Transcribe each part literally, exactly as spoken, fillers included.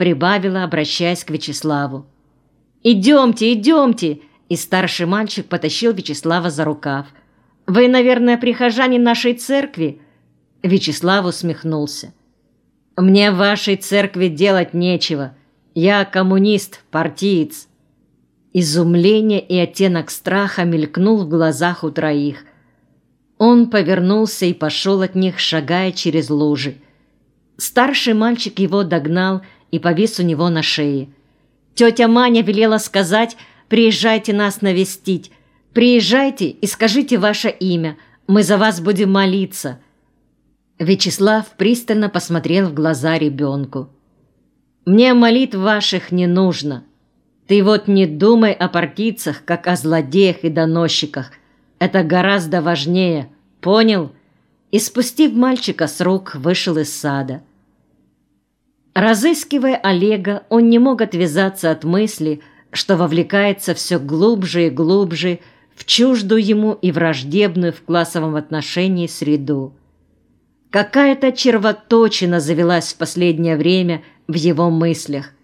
прибавила, обращаясь к Вячеславу. «Идемте, идемте!» И старший мальчик потащил Вячеслава за рукав. «Вы, наверное, прихожанин нашей церкви?» Вячеслав усмехнулся. «Мне в вашей церкви делать нечего. Я коммунист, партиец». Изумление и оттенок страха мелькнул в глазах у троих. Он повернулся и пошел от них, шагая через лужи. Старший мальчик его догнал и повис у него на шее. «Тетя Маня велела сказать, приезжайте нас навестить. Приезжайте и скажите ваше имя. Мы за вас будем молиться». Вячеслав пристально посмотрел в глаза ребенку. «Мне молитв ваших не нужно. Ты вот не думай о партийцах, как о злодеях и доносчиках. Это гораздо важнее. Понял?» И, спустив мальчика с рук, вышел из сада. Разыскивая Олега, он не мог отвязаться от мысли, что вовлекается все глубже и глубже в чуждую ему и враждебную в классовом отношении среду. Какая-то червоточина завелась в последнее время в его мыслях.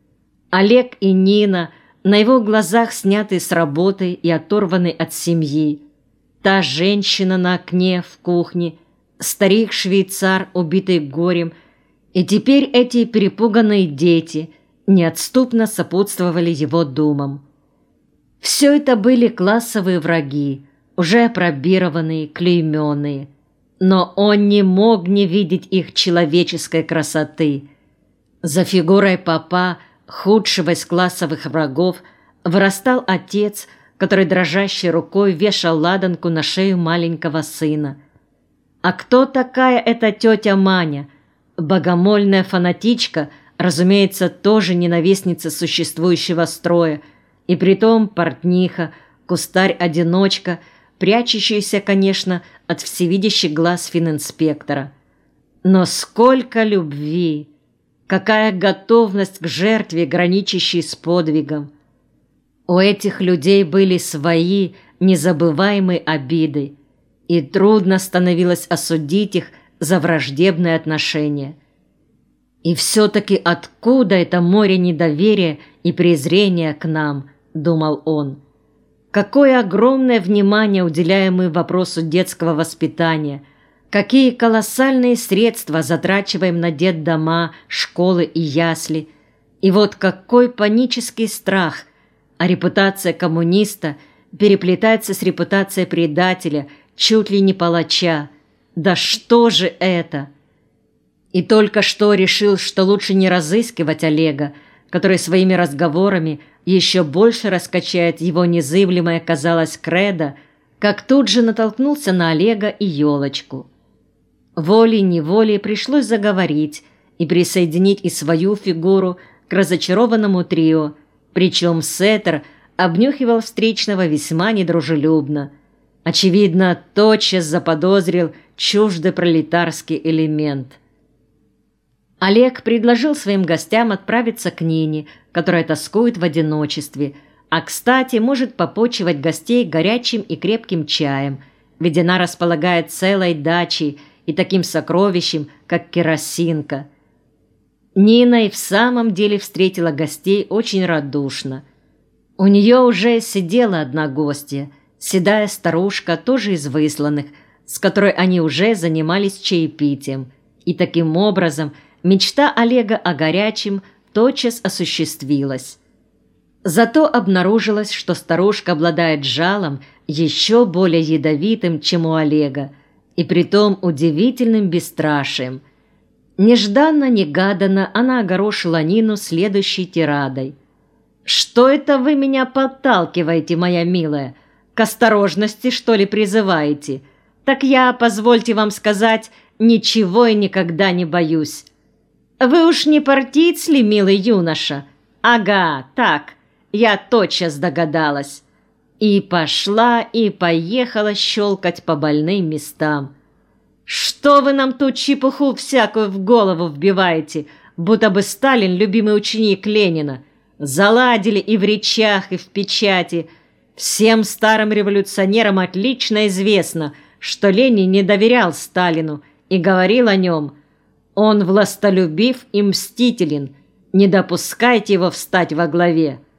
Олег и Нина, на его глазах снятые с работы и оторванные от семьи. Та женщина на окне в кухне, старик-швейцар, убитый горем, и теперь эти перепуганные дети неотступно сопутствовали его думам. Все это были классовые враги, уже опробированные, клейменные, но он не мог не видеть их человеческой красоты. За фигурой папа, худшего из классовых врагов, вырастал отец, который дрожащей рукой вешал ладанку на шею маленького сына. А кто такая эта тетя Маня? Богомольная фанатичка, разумеется, тоже ненавистница существующего строя, и притом портниха, кустарь-одиночка, прячущаяся, конечно, от всевидящих глаз фининспектора. Но сколько любви! Какая готовность к жертве, граничащей с подвигом! У этих людей были свои незабываемые обиды, и трудно становилось осудить их за враждебные отношения. И все-таки откуда это море недоверия и презрения к нам, думал он. Какое огромное внимание уделяем мы вопросу детского воспитания, какие колоссальные средства затрачиваем на детдома, школы и ясли. И вот какой панический страх, а репутация коммуниста переплетается с репутацией предателя, чуть ли не палача. Да что же это? И только что решил, что лучше не разыскивать Олега, который своими разговорами еще больше раскачает его незыблемое, казалось, кредо, как тут же натолкнулся на Олега и елочку. Волей-неволей пришлось заговорить и присоединить и свою фигуру к разочарованному трио, причем Сеттер обнюхивал встречного весьма недружелюбно. Очевидно, тотчас заподозрил чуждый пролетарский элемент. Олег предложил своим гостям отправиться к Нине, которая тоскует в одиночестве, а, кстати, может попочивать гостей горячим и крепким чаем, ведь она располагает целой дачей и таким сокровищем, как керосинка. Нина и в самом деле встретила гостей очень радушно. У нее уже сидела одна гостья, седая старушка, тоже из высланных, с которой они уже занимались чаепитием, и таким образом мечта Олега о горячем тотчас осуществилась. Зато обнаружилось, что старушка обладает жалом еще более ядовитым, чем у Олега, и притом удивительным бесстрашием. Нежданно-негаданно она огорошила Нину следующей тирадой. «Что это вы меня подталкиваете, моя милая? К осторожности, что ли, призываете? Так я, позвольте вам сказать, ничего и никогда не боюсь. Вы уж не партиец ли, милый юноша? Ага, так, я тотчас догадалась». И пошла, и поехала щелкать по больным местам. «Что вы нам тут чепуху всякую в голову вбиваете, будто бы Сталин любимый ученик Ленина? Заладили и в речах, и в печати. Всем старым революционерам отлично известно, что Ленин не доверял Сталину и говорил о нем: он властолюбив и мстителен, Не допускайте его встать во главе.